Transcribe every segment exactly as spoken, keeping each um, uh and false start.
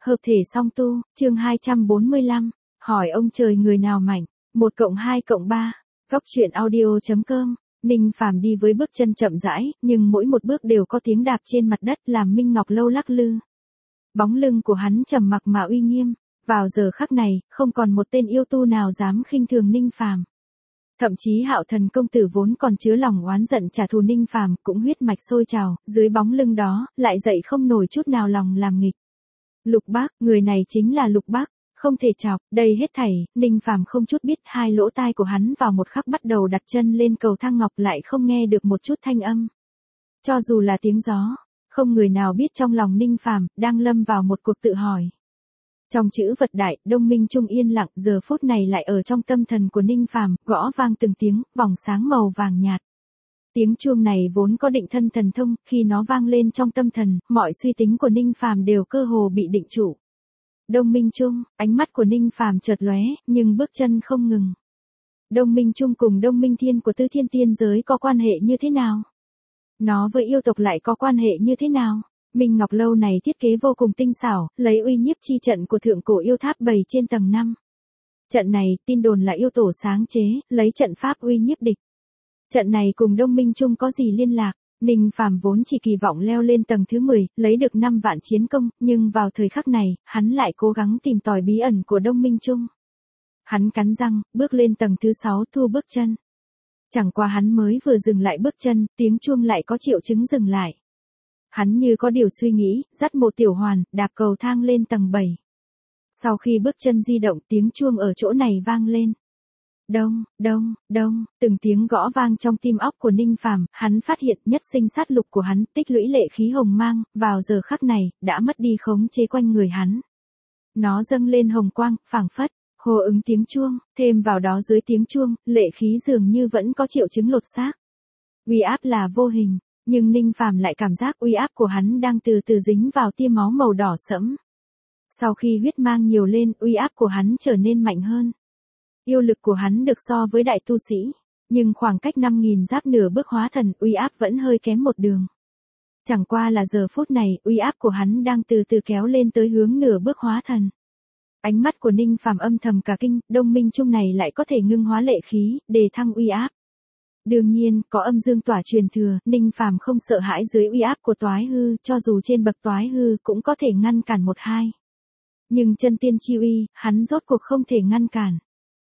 Hợp thể song tu, chương hai trăm bốn mươi lăm, hỏi ông trời người nào mạnh, một cộng hai cộng ba, góc truyện audio.com, Ninh Phàm đi với bước chân chậm rãi, nhưng mỗi một bước đều có tiếng đạp trên mặt đất làm Minh Ngọc Lâu lắc lư. Bóng lưng của hắn trầm mặc mà uy nghiêm, vào giờ khắc này, không còn một tên yêu tu nào dám khinh thường Ninh Phàm. Thậm chí Hạo Thần công tử vốn còn chứa lòng oán giận trả thù Ninh Phàm cũng huyết mạch sôi trào, dưới bóng lưng đó, lại dậy không nổi chút nào lòng làm nghịch. Lục Bác, người này chính là Lục Bác, không thể chọc, đây hết thảy, Ninh Phàm không chút biết, hai lỗ tai của hắn vào một khắc bắt đầu đặt chân lên cầu thang ngọc lại không nghe được một chút thanh âm. Cho dù là tiếng gió, không người nào biết trong lòng Ninh Phàm đang lâm vào một cuộc tự hỏi. Trong chữ vật đại, Đông Minh Trung yên lặng, giờ phút này lại ở trong tâm thần của Ninh Phàm, gõ vang từng tiếng, vòng sáng màu vàng nhạt. Tiếng chuông này vốn có định thân thần thông, khi nó vang lên trong tâm thần, mọi suy tính của Ninh Phàm đều cơ hồ bị định trụ. Đông Minh Trung, ánh mắt của Ninh Phàm chợt lóe, nhưng bước chân không ngừng. Đông Minh Trung cùng Đông Minh Thiên của Tứ Thiên Tiên giới có quan hệ như thế nào? Nó với yêu tộc lại có quan hệ như thế nào? Minh Ngọc Lâu này thiết kế vô cùng tinh xảo, lấy uy nhiếp chi trận của thượng cổ yêu tháp bày trên tầng năm. Trận này, tin đồn là yêu tổ sáng chế, lấy trận pháp uy nhiếp địch. Trận này cùng Đông Minh Trung có gì liên lạc? Ninh Phàm vốn chỉ kỳ vọng leo lên tầng thứ mười, lấy được năm vạn chiến công, nhưng vào thời khắc này, hắn lại cố gắng tìm tòi bí ẩn của Đông Minh Trung. Hắn cắn răng, bước lên tầng thứ sáu thu bước chân. Chẳng qua hắn mới vừa dừng lại bước chân, tiếng chuông lại có triệu chứng dừng lại. Hắn như có điều suy nghĩ, dắt một tiểu hoàn, đạp cầu thang lên tầng bảy. Sau khi bước chân di động, tiếng chuông ở chỗ này vang lên. Đông, đông, đông, từng tiếng gõ vang trong tim óc của Ninh Phàm, hắn phát hiện nhất sinh sát lục của hắn, tích lũy lệ khí hồng mang, vào giờ khắc này, đã mất đi khống chế quanh người hắn. Nó dâng lên hồng quang, phảng phất, hô ứng tiếng chuông, thêm vào đó dưới tiếng chuông, lệ khí dường như vẫn có triệu chứng lột xác. Uy áp là vô hình, nhưng Ninh Phàm lại cảm giác uy áp của hắn đang từ từ dính vào tia máu màu đỏ sẫm. Sau khi huyết mang nhiều lên, uy áp của hắn trở nên mạnh hơn. Yêu lực của hắn được so với đại tu sĩ, nhưng khoảng cách năm nghìn giáp nửa bước hóa thần, uy áp vẫn hơi kém một đường. Chẳng qua là giờ phút này, uy áp của hắn đang từ từ kéo lên tới hướng nửa bước hóa thần. Ánh mắt của Ninh Phàm âm thầm cả kinh, Đông Minh Trung này lại có thể ngưng hóa lệ khí, đề thăng uy áp. Đương nhiên, có âm dương tỏa truyền thừa, Ninh Phàm không sợ hãi dưới uy áp của toái hư, cho dù trên bậc toái hư cũng có thể ngăn cản một hai. Nhưng chân tiên chi uy, hắn rốt cuộc không thể ngăn cản.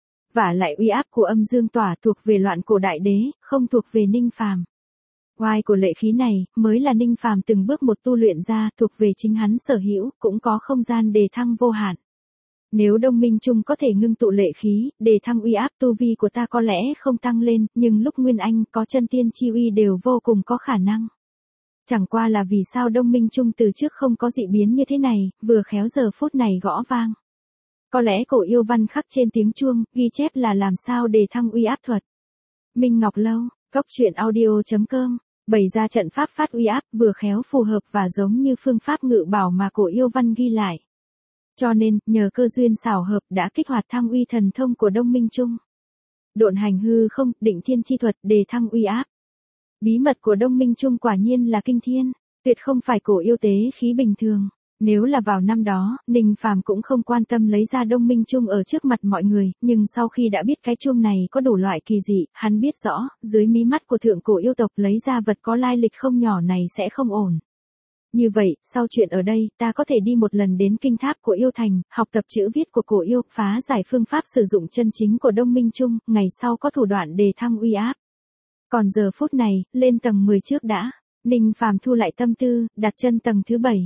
Vả lại uy áp của âm dương tỏa thuộc về loạn cổ đại đế, không thuộc về Ninh Phàm. Oai của lệ khí này, mới là Ninh Phàm từng bước một tu luyện ra, thuộc về chính hắn sở hữu, cũng có không gian đề thăng vô hạn. Nếu Đông Minh Trung có thể ngưng tụ lệ khí, đề thăng uy áp tu vi của ta có lẽ không tăng lên, nhưng lúc Nguyên Anh có chân tiên chi uy đều vô cùng có khả năng. Chẳng qua là vì sao Đông Minh Trung từ trước không có dị biến như thế này, vừa khéo giờ phút này gõ vang. Có lẽ cổ yêu văn khắc trên tiếng chuông, ghi chép là làm sao đề thăng uy áp thuật. Minh Ngọc Lâu, góc truyện audio.com, bày ra trận pháp phát uy áp vừa khéo phù hợp và giống như phương pháp ngự bảo mà cổ yêu văn ghi lại. Cho nên, nhờ cơ duyên xảo hợp đã kích hoạt thăng uy thần thông của Đông Minh Trung. Độn hành hư không, định thiên chi thuật đề thăng uy áp. Bí mật của Đông Minh Trung quả nhiên là kinh thiên, tuyệt không phải cổ yêu tế khí bình thường. Nếu là vào năm đó, Ninh Phàm cũng không quan tâm lấy ra Đông Minh Trung ở trước mặt mọi người, nhưng sau khi đã biết cái chuông này có đủ loại kỳ dị, hắn biết rõ, dưới mí mắt của thượng cổ yêu tộc lấy ra vật có lai lịch không nhỏ này sẽ không ổn. Như vậy, sau chuyện ở đây, ta có thể đi một lần đến kinh tháp của yêu thành, học tập chữ viết của cổ yêu, phá giải phương pháp sử dụng chân chính của Đông Minh Trung, ngày sau có thủ đoạn đề thăng uy áp. Còn giờ phút này, lên tầng mười trước đã, Ninh Phàm thu lại tâm tư, đặt chân tầng thứ bảy.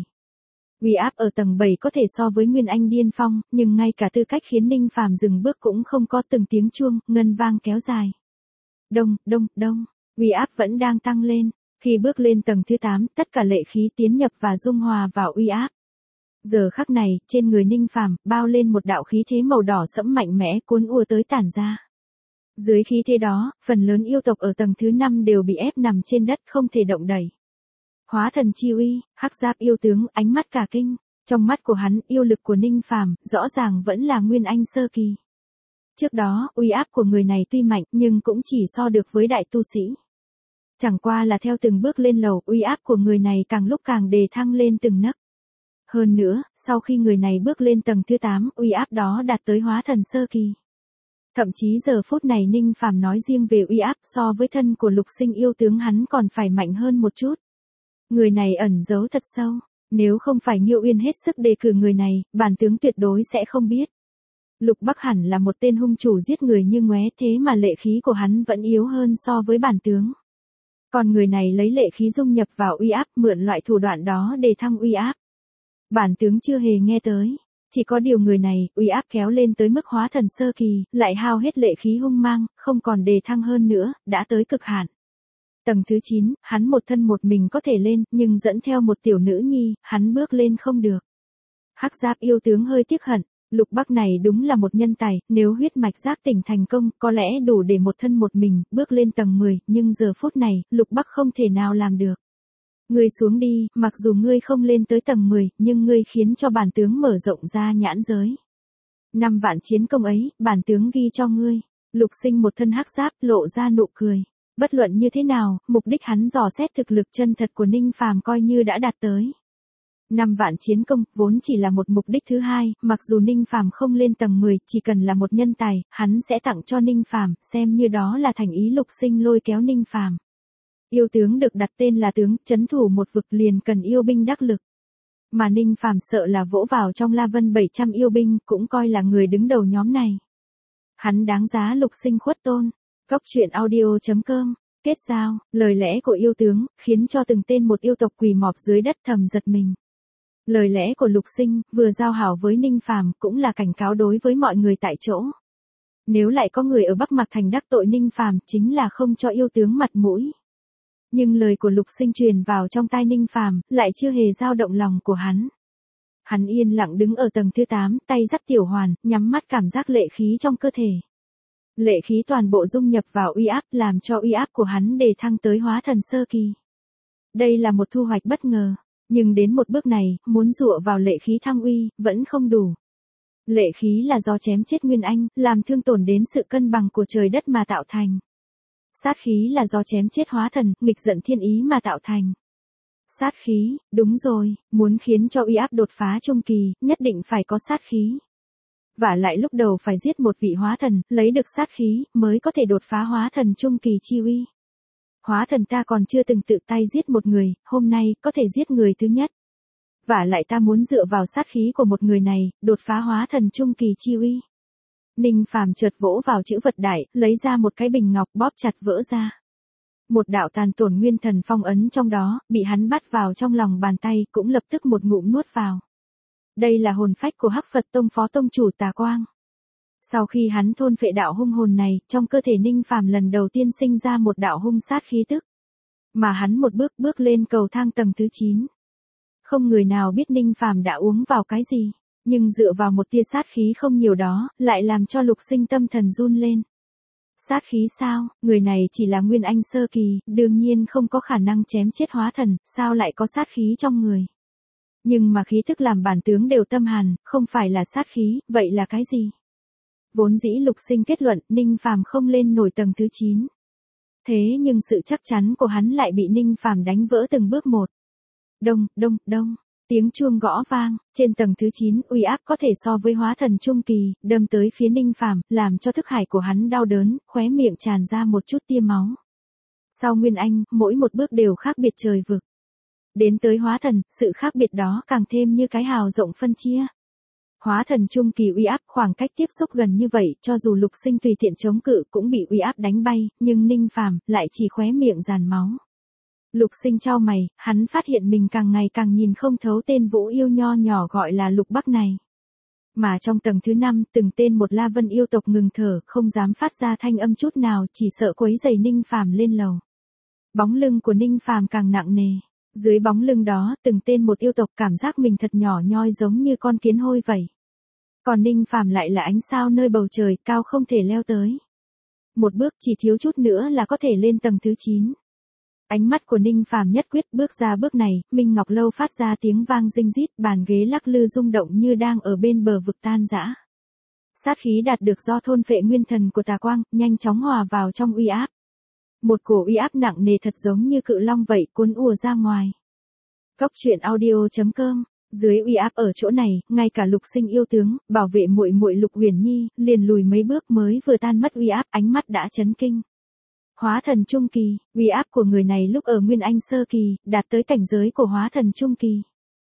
Uy áp ở tầng bảy có thể so với Nguyên Anh điên phong, nhưng ngay cả tư cách khiến Ninh Phàm dừng bước cũng không có, từng tiếng chuông, ngân vang kéo dài. Đông, đông, đông, uy áp vẫn đang tăng lên. Khi bước lên tầng thứ tám, tất cả lệ khí tiến nhập và dung hòa vào uy áp. Giờ khắc này, trên người Ninh Phàm bao lên một đạo khí thế màu đỏ sẫm mạnh mẽ cuốn ùa tới tản ra. Dưới khí thế đó, phần lớn yêu tộc ở tầng thứ năm đều bị ép nằm trên đất không thể động đậy. Hóa thần chi uy, hắc giáp yêu tướng, ánh mắt cả kinh. Trong mắt của hắn, yêu lực của Ninh Phàm rõ ràng vẫn là Nguyên Anh sơ kỳ. Trước đó, uy áp của người này tuy mạnh nhưng cũng chỉ so được với đại tu sĩ. Chẳng qua là theo từng bước lên lầu, uy áp của người này càng lúc càng đề thăng lên từng nấc. Hơn nữa, sau khi người này bước lên tầng thứ tám, uy áp đó đạt tới hóa thần sơ kỳ. Thậm chí giờ phút này Ninh Phàm nói riêng về uy áp so với thân của Lục Sinh yêu tướng hắn còn phải mạnh hơn một chút. Người này ẩn giấu thật sâu, nếu không phải Nghiêu Uyên hết sức đề cử người này, bản tướng tuyệt đối sẽ không biết. Lục Bắc hẳn là một tên hung chủ giết người như ngoé, thế mà lệ khí của hắn vẫn yếu hơn so với bản tướng. Còn người này lấy lệ khí dung nhập vào uy áp, mượn loại thủ đoạn đó để thăng uy áp. Bản tướng chưa hề nghe tới, chỉ có điều người này, uy áp kéo lên tới mức hóa thần sơ kỳ, lại hao hết lệ khí hung mang, không còn đề thăng hơn nữa, đã tới cực hạn. Tầng thứ chín, hắn một thân một mình có thể lên, nhưng dẫn theo một tiểu nữ nhi, hắn bước lên không được. Hắc Giáp yêu tướng hơi tiếc hận, Lục Bắc này đúng là một nhân tài, nếu huyết mạch giác tỉnh thành công, có lẽ đủ để một thân một mình, bước lên tầng mười, nhưng giờ phút này, Lục Bắc không thể nào làm được. Ngươi xuống đi, mặc dù ngươi không lên tới tầng mười, nhưng ngươi khiến cho bản tướng mở rộng ra nhãn giới. Năm vạn chiến công ấy, bản tướng ghi cho ngươi. Lục Sinh một thân hắc giáp, lộ ra nụ cười. Bất luận như thế nào, mục đích hắn dò xét thực lực chân thật của Ninh Phàm coi như đã đạt tới. Năm vạn chiến công, vốn chỉ là một mục đích thứ hai, mặc dù Ninh Phàm không lên tầng mười, chỉ cần là một nhân tài, hắn sẽ tặng cho Ninh Phàm, xem như đó là thành ý Lục Sinh lôi kéo Ninh Phàm. Yêu tướng được đặt tên là tướng, trấn thủ một vực liền cần yêu binh đắc lực. Mà Ninh Phàm sợ là vỗ vào trong La Vân bảy trăm yêu binh, cũng coi là người đứng đầu nhóm này. Hắn đáng giá Lục Sinh khuất tôn. Cốc truyện audio chấm com. Kết giao, lời lẽ của yêu tướng, khiến cho từng tên một yêu tộc quỳ mọp dưới đất thầm giật mình. Lời lẽ của Lục Sinh, vừa giao hảo với Ninh Phàm, cũng là cảnh cáo đối với mọi người tại chỗ. Nếu lại có người ở Bắc Mạc Thành đắc tội Ninh Phàm, chính là không cho yêu tướng mặt mũi. Nhưng lời của Lục Sinh truyền vào trong tai Ninh Phàm, lại chưa hề dao động lòng của hắn. Hắn yên lặng đứng ở tầng thứ tám, tay dắt tiểu hoàn, nhắm mắt cảm giác lệ khí trong cơ thể. Lệ khí toàn bộ dung nhập vào uy áp, làm cho uy áp của hắn đề thăng tới hóa thần sơ kỳ. Đây là một thu hoạch bất ngờ, nhưng đến một bước này, muốn dựa vào lệ khí thăng uy, vẫn không đủ. Lệ khí là do chém chết Nguyên Anh, làm thương tổn đến sự cân bằng của trời đất mà tạo thành. Sát khí là do chém chết hóa thần, nghịch giận thiên ý mà tạo thành. Sát khí, đúng rồi, muốn khiến cho uy áp đột phá trung kỳ, nhất định phải có sát khí. Và lại lúc đầu phải giết một vị hóa thần, lấy được sát khí, mới có thể đột phá hóa thần trung kỳ chi uy. Hóa thần ta còn chưa từng tự tay giết một người, hôm nay, có thể giết người thứ nhất. Và lại ta muốn dựa vào sát khí của một người này, đột phá hóa thần trung kỳ chi uy. Ninh Phàm chợt vỗ vào chữ vật đại, lấy ra một cái bình ngọc bóp chặt vỡ ra. Một đạo tàn tổn nguyên thần phong ấn trong đó, bị hắn bắt vào trong lòng bàn tay, cũng lập tức một ngụm nuốt vào. Đây là hồn phách của Hắc Phật Tông phó tông chủ Tà Quang. Sau khi hắn thôn phệ đạo hung hồn này, trong cơ thể Ninh Phàm lần đầu tiên sinh ra một đạo hung sát khí tức. Mà hắn một bước bước lên cầu thang tầng thứ chín. Không người nào biết Ninh Phàm đã uống vào cái gì, nhưng dựa vào một tia sát khí không nhiều đó, lại làm cho Lục Sinh tâm thần run lên. Sát khí sao, người này chỉ là Nguyên Anh sơ kỳ, đương nhiên không có khả năng chém chết hóa thần, sao lại có sát khí trong người. Nhưng mà khí thức làm bản tướng đều tâm hàn, không phải là sát khí, vậy là cái gì? Vốn dĩ Lục Sinh kết luận, Ninh Phàm không lên nổi tầng thứ chín. Thế nhưng sự chắc chắn của hắn lại bị Ninh Phàm đánh vỡ từng bước một. Đông, đông, đông, tiếng chuông gõ vang, trên tầng thứ chín, uy áp có thể so với hóa thần trung kỳ, đâm tới phía Ninh Phàm, làm cho thức hải của hắn đau đớn, khóe miệng tràn ra một chút tia máu. Sau Nguyên Anh, mỗi một bước đều khác biệt trời vực. Đến tới hóa thần, sự khác biệt đó càng thêm như cái hào rộng phân chia. Hóa thần trung kỳ uy áp, khoảng cách tiếp xúc gần như vậy, cho dù Lục Sinh tùy tiện chống cự cũng bị uy áp đánh bay, nhưng Ninh Phàm lại chỉ khóe miệng dàn máu. Lục Sinh chau mày, hắn phát hiện mình càng ngày càng nhìn không thấu tên vũ yêu nho nhỏ gọi là Lục Bắc này. Mà trong tầng thứ năm, từng tên một La Vân yêu tộc ngừng thở, không dám phát ra thanh âm chút nào, chỉ sợ quấy rầy Ninh Phàm lên lầu. Bóng lưng của Ninh Phàm càng nặng nề. Dưới bóng lưng đó, từng tên một yêu tộc cảm giác mình thật nhỏ nhoi giống như con kiến hôi vậy. Còn Ninh Phàm lại là ánh sao nơi bầu trời, cao không thể leo tới. Một bước chỉ thiếu chút nữa là có thể lên tầng thứ chín. Ánh mắt của Ninh Phàm nhất quyết, bước ra bước này, Minh Ngọc Lâu phát ra tiếng vang rinh rít, bàn ghế lắc lư rung động như đang ở bên bờ vực tan rã. Sát khí đạt được do thôn phệ nguyên thần của Tà Quang, nhanh chóng hòa vào trong uy áp. Một cổ uy áp nặng nề thật giống như cự long vậy cuốn ùa ra ngoài. Cốc truyện audio chấm com Dưới uy áp ở chỗ này, ngay cả Lục Sinh yêu tướng, bảo vệ muội muội Lục Uyển Nhi, liền lùi mấy bước mới vừa tan mất uy áp, ánh mắt đã chấn kinh. Hóa thần trung kỳ, uy áp của người này lúc ở Nguyên Anh sơ kỳ, đạt tới cảnh giới của hóa thần trung kỳ.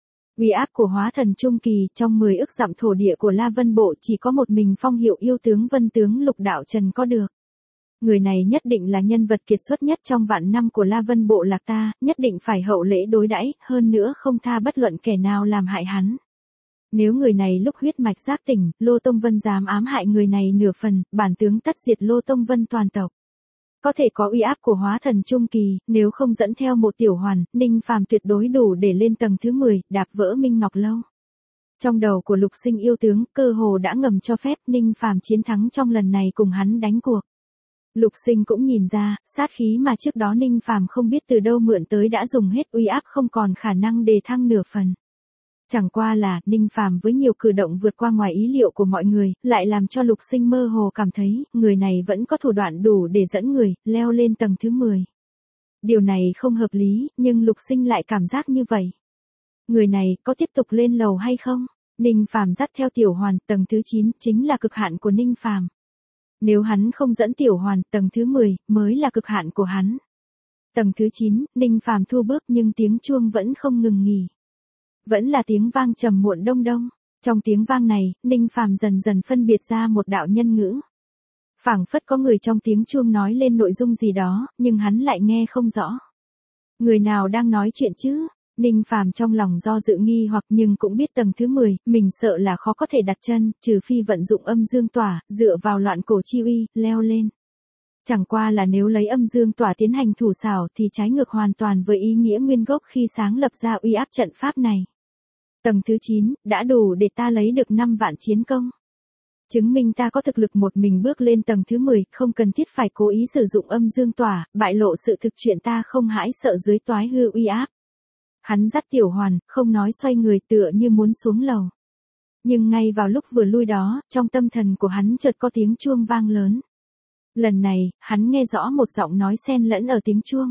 Uy áp của hóa thần trung kỳ, trong mười ức dặm thổ địa của La Vân Bộ chỉ có một mình phong hiệu yêu tướng Vân tướng Lục Đạo Trần có được. Người này nhất định là nhân vật kiệt xuất nhất trong vạn năm của La Vân Bộ lạc ta, nhất định phải hậu lễ đối đãi, hơn nữa không tha bất luận kẻ nào làm hại hắn. Nếu người này lúc huyết mạch giác tỉnh, Lô Tông Vân dám ám hại người này nửa phần, bản tướng tất diệt Lô Tông Vân toàn tộc. Có thể có uy áp của hóa thần trung kỳ, nếu không dẫn theo một tiểu hoàn, Ninh Phàm tuyệt đối đủ để lên tầng thứ mười, đạp vỡ Minh Ngọc Lâu. Trong đầu của Lục Sinh yêu tướng, cơ hồ đã ngầm cho phép Ninh Phàm chiến thắng trong lần này cùng hắn đánh cuộc. Lục Sinh cũng nhìn ra, sát khí mà trước đó Ninh Phàm không biết từ đâu mượn tới đã dùng hết, uy áp không còn khả năng đề thăng nửa phần. Chẳng qua là, Ninh Phàm với nhiều cử động vượt qua ngoài ý liệu của mọi người, lại làm cho Lục Sinh mơ hồ cảm thấy, người này vẫn có thủ đoạn đủ để dẫn người, leo lên tầng thứ mười. Điều này không hợp lý, nhưng Lục Sinh lại cảm giác như vậy. Người này, có tiếp tục lên lầu hay không? Ninh Phàm dắt theo tiểu hoàn, tầng thứ chín, chính là cực hạn của Ninh Phàm. Nếu hắn không dẫn tiểu hoàn, tầng thứ mười, mới là cực hạn của hắn. Tầng thứ chín, Ninh Phàm thu bước nhưng tiếng chuông vẫn không ngừng nghỉ. Vẫn là tiếng vang trầm muộn đông đông. Trong tiếng vang này, Ninh Phàm dần dần phân biệt ra một đạo nhân ngữ. Phảng phất có người trong tiếng chuông nói lên nội dung gì đó, nhưng hắn lại nghe không rõ. Người nào đang nói chuyện chứ? Ninh Phàm trong lòng do dự nghi hoặc nhưng cũng biết tầng thứ mười, mình sợ là khó có thể đặt chân, trừ phi vận dụng âm dương tỏa, dựa vào loạn cổ chi uy, leo lên. Chẳng qua là nếu lấy âm dương tỏa tiến hành thủ xảo thì trái ngược hoàn toàn với ý nghĩa nguyên gốc khi sáng lập ra uy áp trận pháp này. Tầng thứ chín, đã đủ để ta lấy được năm vạn chiến công. Chứng minh ta có thực lực một mình bước lên tầng thứ mười, không cần thiết phải cố ý sử dụng âm dương tỏa, bại lộ sự thực chuyện ta không hãi sợ dưới toái hư uy áp. Hắn dắt tiểu hoàn, không nói xoay người tựa như muốn xuống lầu. Nhưng ngay vào lúc vừa lui đó, trong tâm thần của hắn chợt có tiếng chuông vang lớn. Lần này, hắn nghe rõ một giọng nói xen lẫn ở tiếng chuông.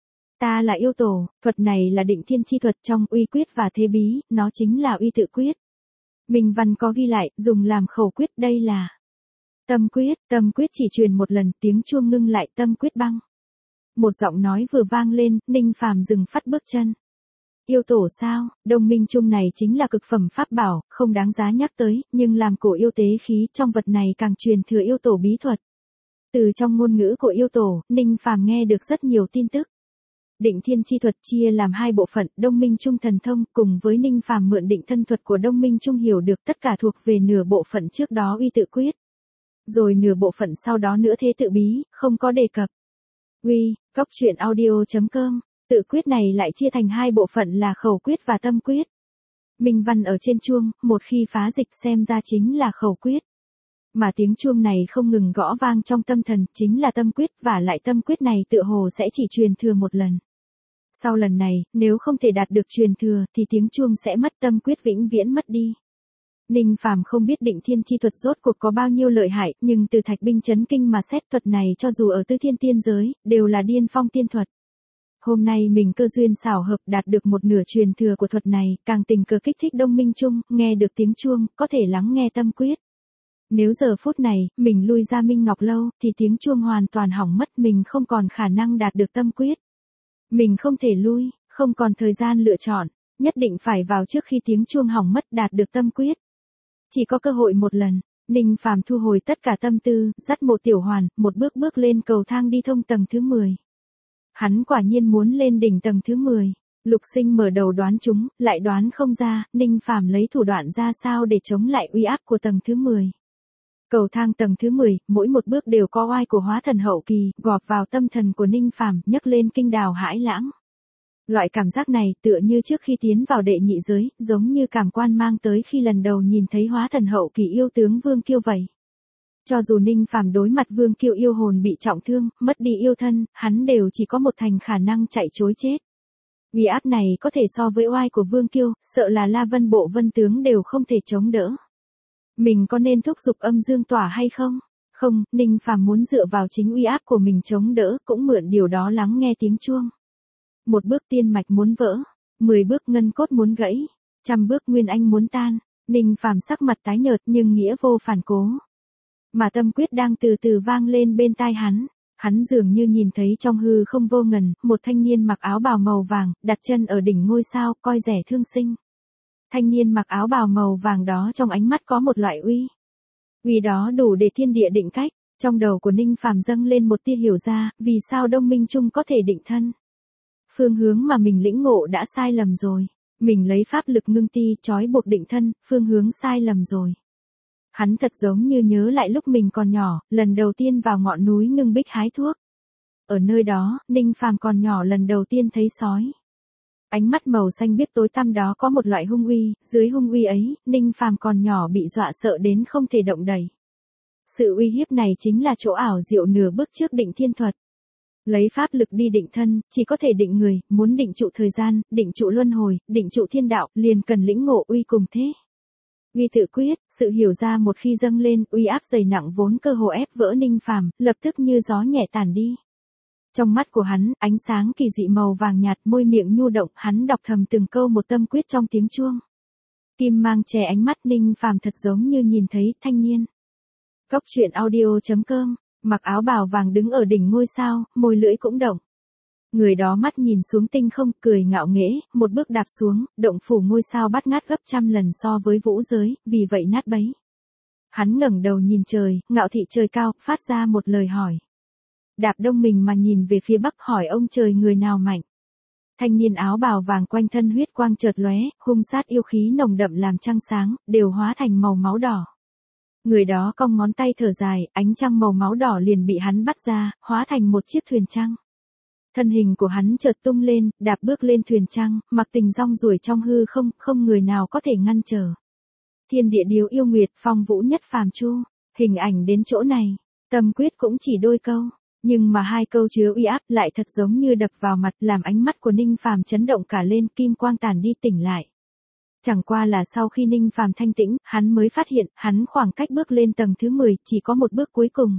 Ta là yêu tổ, thuật này là định thiên chi thuật trong uy quyết và thế bí, nó chính là uy tự quyết. Minh văn có ghi lại, dùng làm khẩu quyết, đây là tâm quyết, tâm quyết chỉ truyền một lần, tiếng chuông ngưng lại, tâm quyết băng. Một giọng nói vừa vang lên, Ninh Phàm dừng phát bước chân. Yêu tổ sao, đồng minh chung này chính là cực phẩm pháp bảo, không đáng giá nhắc tới, nhưng làm cổ yêu tế khí trong vật này càng truyền thừa yêu tổ bí thuật. Từ trong ngôn ngữ của yêu tổ, Ninh Phàm nghe được rất nhiều tin tức. Định thiên chi thuật chia làm hai bộ phận, Đông Minh Trung thần thông, cùng với Ninh Phàm mượn định thân thuật của Đông Minh Trung hiểu được tất cả thuộc về nửa bộ phận trước đó uy tự quyết. Rồi nửa bộ phận sau đó nữa thế tự bí, không có đề cập. Uy, góc truyện audio chấm com, tự quyết này lại chia thành hai bộ phận là khẩu quyết và tâm quyết. Minh văn ở trên chuông, một khi phá dịch xem ra chính là khẩu quyết. Mà tiếng chuông này không ngừng gõ vang trong tâm thần, chính là tâm quyết, và lại tâm quyết này tựa hồ sẽ chỉ truyền thừa một lần. Sau lần này, nếu không thể đạt được truyền thừa, thì tiếng chuông sẽ mất, tâm quyết vĩnh viễn mất đi. Ninh Phàm không biết định thiên chi thuật rốt cuộc có bao nhiêu lợi hại, nhưng từ thạch binh chấn kinh mà xét thuật này cho dù ở tứ thiên tiên giới, đều là điên phong tiên thuật. Hôm nay mình cơ duyên xảo hợp đạt được một nửa truyền thừa của thuật này, càng tình cờ kích thích Đông Minh Trung, nghe được tiếng chuông, có thể lắng nghe tâm quyết. Nếu giờ phút này, mình lui ra Minh Ngọc Lâu, thì tiếng chuông hoàn toàn hỏng mất, mình không còn khả năng đạt được tâm quyết. Mình không thể lui, không còn thời gian lựa chọn, nhất định phải vào trước khi tiếng chuông hỏng mất đạt được tâm quyết. Chỉ có cơ hội một lần, Ninh Phàm thu hồi tất cả tâm tư, dắt một tiểu hoàn, một bước bước lên cầu thang đi thông tầng thứ mười. Hắn quả nhiên muốn lên đỉnh tầng thứ mười. Lục Sinh mở đầu đoán chúng, lại đoán không ra, Ninh Phàm lấy thủ đoạn ra sao để chống lại uy áp của tầng thứ mười. Cầu thang tầng thứ mười, mỗi một bước đều có oai của hóa thần hậu kỳ, gọp vào tâm thần của Ninh Phàm, nhấc lên kinh đào hãi lãng. Loại cảm giác này tựa như trước khi tiến vào đệ nhị giới, giống như cảm quan mang tới khi lần đầu nhìn thấy hóa thần hậu kỳ yêu tướng Vương Kiêu vậy. Cho dù Ninh Phàm đối mặt Vương Kiêu yêu hồn bị trọng thương, mất đi yêu thân, hắn đều chỉ có một thành khả năng chạy trối chết. Uy áp này có thể so với oai của Vương Kiêu, sợ là La Vân Bộ Vân tướng đều không thể chống đỡ. Mình có nên thúc giục âm dương tỏa hay không? Không, Ninh Phàm muốn dựa vào chính uy áp của mình chống đỡ, cũng mượn điều đó lắng nghe tiếng chuông. Một bước tiên mạch muốn vỡ, mười bước ngân cốt muốn gãy. Trăm bước Nguyên Anh muốn tan, Ninh Phàm sắc mặt tái nhợt nhưng nghĩa vô phản cố. Mà tâm quyết đang từ từ vang lên bên tai hắn. Hắn dường như nhìn thấy trong hư không vô ngần, một thanh niên mặc áo bào màu vàng, đặt chân ở đỉnh ngôi sao, coi rẻ thương sinh. Thanh niên mặc áo bào màu vàng đó trong ánh mắt có một loại uy. Uy đó đủ để thiên địa định cách. Trong đầu của Ninh Phàm dâng lên một tia hiểu ra, vì sao Đông Minh Trung có thể định thân. Phương hướng mà mình lĩnh ngộ đã sai lầm rồi. Mình lấy pháp lực ngưng ti trói buộc định thân, phương hướng sai lầm rồi. Hắn thật giống như nhớ lại lúc mình còn nhỏ, lần đầu tiên vào ngọn núi Ngưng Bích hái thuốc. Ở nơi đó, Ninh Phàm còn nhỏ lần đầu tiên thấy sói. Ánh mắt màu xanh biếc tối tăm đó có một loại hung uy, dưới hung uy ấy, Ninh Phàm còn nhỏ bị dọa sợ đến không thể động đậy. Sự uy hiếp này chính là chỗ ảo diệu nửa bước trước định thiên thuật. Lấy pháp lực đi định thân, chỉ có thể định người, muốn định trụ thời gian, định trụ luân hồi, định trụ thiên đạo, liền cần lĩnh ngộ uy cùng thế. Uy tự quyết, sự hiểu ra một khi dâng lên, uy áp dày nặng vốn cơ hồ ép vỡ Ninh Phàm, lập tức như gió nhẹ tản đi. Trong mắt của hắn, ánh sáng kỳ dị màu vàng nhạt, môi miệng nhu động, hắn đọc thầm từng câu một tâm quyết trong tiếng chuông. Kim mang che ánh mắt Ninh Phàm thật giống như nhìn thấy thanh niên. Cốc truyện audio chấm com, mặc áo bào vàng đứng ở đỉnh ngôi sao, môi lưỡi cũng động. Người đó mắt nhìn xuống tinh không, cười ngạo nghễ, một bước đạp xuống, động phủ ngôi sao bát ngát gấp trăm lần so với vũ giới, vì vậy nát bấy. Hắn ngẩng đầu nhìn trời, ngạo thị trời cao, phát ra một lời hỏi. Đạp đông mình mà nhìn về phía bắc hỏi ông trời người nào mạnh. Thanh niên áo bào vàng quanh thân huyết quang chợt lóe, hung sát yêu khí nồng đậm làm trăng sáng, đều hóa thành màu máu đỏ. Người đó cong ngón tay thở dài, ánh trăng màu máu đỏ liền bị hắn bắt ra, hóa thành một chiếc thuyền trăng. Thân hình của hắn chợt tung lên, đạp bước lên thuyền trăng, mặc tình rong ruổi trong hư không, không người nào có thể ngăn trở. Thiên địa điếu yêu nguyệt, phong vũ nhất phàm chu, hình ảnh đến chỗ này, tâm quyết cũng chỉ đôi câu, nhưng mà hai câu chứa uy áp lại thật giống như đập vào mặt, làm ánh mắt của Ninh Phàm chấn động cả lên, kim quang tản đi tỉnh lại. Chẳng qua là sau khi Ninh Phàm thanh tĩnh, hắn mới phát hiện, hắn khoảng cách bước lên tầng thứ mười, chỉ có một bước cuối cùng.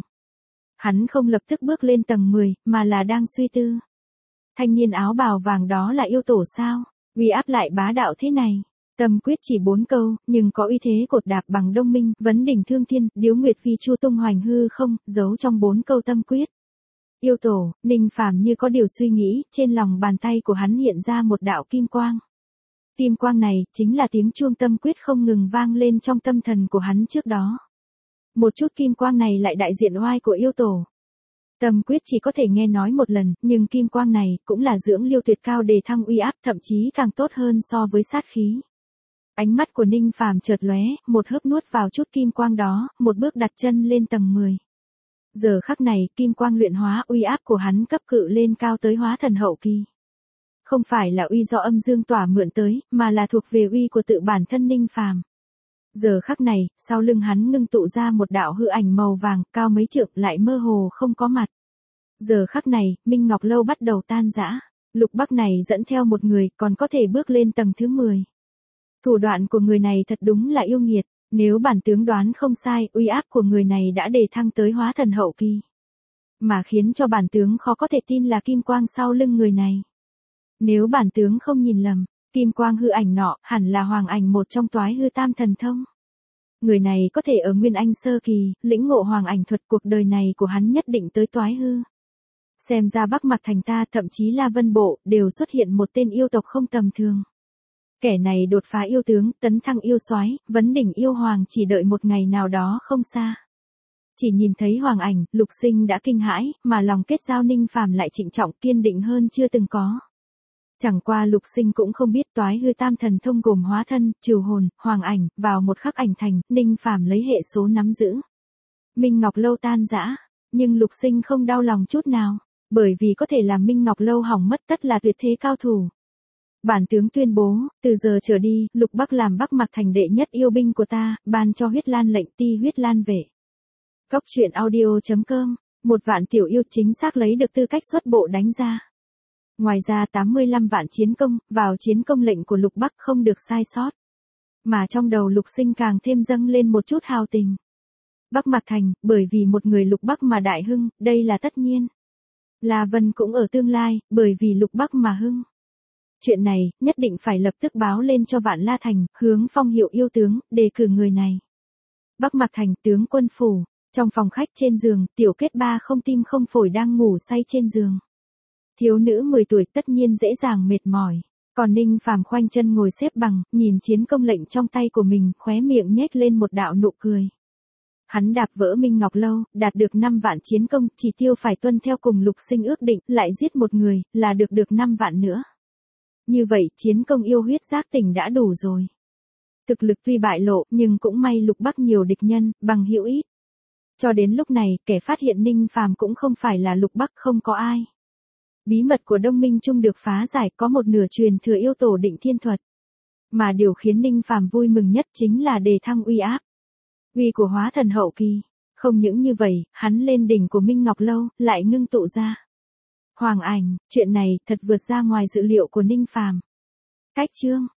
Hắn không lập tức bước lên tầng mười, mà là đang suy tư. Thanh niên áo bào vàng đó là yêu tổ sao? Uy áp lại bá đạo thế này. Tâm quyết chỉ bốn câu, nhưng có uy thế cột đạp bằng đông minh, vấn đỉnh thương thiên, điếu nguyệt phi chu tung hoành hư không, giấu trong bốn câu tâm quyết. Yêu tổ, Ninh Phàm như có điều suy nghĩ, trên lòng bàn tay của hắn hiện ra một đạo kim quang. Kim quang này, chính là tiếng chuông tâm quyết không ngừng vang lên trong tâm thần của hắn trước đó. Một chút kim quang này lại đại diện oai của yêu tổ. Tâm quyết chỉ có thể nghe nói một lần, nhưng kim quang này, cũng là dưỡng liêu tuyệt cao đề thăng uy áp, thậm chí càng tốt hơn so với sát khí. Ánh mắt của Ninh Phàm chợt lóe, một hớp nuốt vào chút kim quang đó, một bước đặt chân lên tầng mười. Giờ khắc này, kim quang luyện hóa uy áp của hắn cấp cự lên cao tới hóa thần hậu kỳ. Không phải là uy do âm dương tỏa mượn tới, mà là thuộc về uy của tự bản thân Ninh Phàm. Giờ khắc này, sau lưng hắn ngưng tụ ra một đạo hư ảnh màu vàng, cao mấy trượng lại mơ hồ không có mặt. Giờ khắc này, Minh Ngọc Lâu bắt đầu tan rã. Lục Bắc này dẫn theo một người, còn có thể bước lên tầng thứ mười. Thủ đoạn của người này thật đúng là yêu nghiệt. Nếu bản tướng đoán không sai, uy áp của người này đã đề thăng tới hóa thần hậu kỳ. Mà khiến cho bản tướng khó có thể tin là kim quang sau lưng người này. Nếu bản tướng không nhìn lầm, kim quang hư ảnh nọ hẳn là hoàng ảnh một trong toái hư tam thần thông. Người này có thể ở Nguyên Anh sơ kỳ, lĩnh ngộ hoàng ảnh thuật, cuộc đời này của hắn nhất định tới toái hư. Xem ra Bắc Mặc Thành ta, thậm chí là Vân Bộ, đều xuất hiện một tên yêu tộc không tầm thường. Kẻ này đột phá yêu tướng, tấn thăng yêu soái, vấn đỉnh yêu hoàng chỉ đợi một ngày nào đó không xa. Chỉ nhìn thấy hoàng ảnh, Lục Sinh đã kinh hãi, mà lòng kết giao Ninh Phàm lại trịnh trọng kiên định hơn chưa từng có. Chẳng qua Lục Sinh cũng không biết toái hư tam thần thông gồm hóa thân, trừ hồn, hoàng ảnh, vào một khắc ảnh thành, Ninh Phàm lấy hệ số nắm giữ. Minh Ngọc Lâu tan rã, nhưng Lục Sinh không đau lòng chút nào, bởi vì có thể làm Minh Ngọc Lâu hỏng mất tất là tuyệt thế cao thủ. Bản tướng tuyên bố, từ giờ trở đi, Lục Bắc làm Bắc Mặc Thành đệ nhất yêu binh của ta, ban cho huyết lan lệnh ti huyết lan vệ. Cốc truyện audio chấm com, một vạn tiểu yêu chính xác lấy được tư cách xuất bộ đánh ra. Ngoài ra tám mươi lăm vạn chiến công, vào chiến công lệnh của Lục Bắc không được sai sót. Mà trong đầu Lục Sinh càng thêm dâng lên một chút hào tình. Bắc Mặc Thành, bởi vì một người Lục Bắc mà đại hưng, đây là tất nhiên. La Vân cũng ở tương lai, bởi vì Lục Bắc mà hưng. Chuyện này, nhất định phải lập tức báo lên cho Vạn La Thành, hướng Phong hiệu yêu tướng, đề cử người này. Bắc Mạc Thành, tướng quân phủ, trong phòng khách trên giường, Tiểu Kết Ba không tim không phổi đang ngủ say trên giường. Thiếu nữ mười tuổi tất nhiên dễ dàng mệt mỏi, còn Ninh Phàm khoanh chân ngồi xếp bằng, nhìn chiến công lệnh trong tay của mình, khóe miệng nhếch lên một đạo nụ cười. Hắn đạp vỡ Minh Ngọc Lâu, đạt được năm vạn chiến công, chỉ tiêu phải tuân theo cùng Lục Sinh ước định, lại giết một người, là được được năm vạn nữa. Như vậy, chiến công yêu huyết giác tỉnh đã đủ rồi. Thực lực tuy bại lộ, nhưng cũng may Lục Bắc nhiều địch nhân, bằng hữu ít. Cho đến lúc này, kẻ phát hiện Ninh Phàm cũng không phải là Lục Bắc, không có ai. Bí mật của Đông Minh Trung được phá giải, có một nửa truyền thừa yêu tổ định thiên thuật. Mà điều khiến Ninh Phàm vui mừng nhất chính là đề thăng uy áp. Uy của hóa thần hậu kỳ. Không những như vậy, hắn lên đỉnh của Minh Ngọc Lâu, lại ngưng tụ ra hoàng ảnh, chuyện này thật vượt ra ngoài dự liệu của Ninh Phàm. Cách chương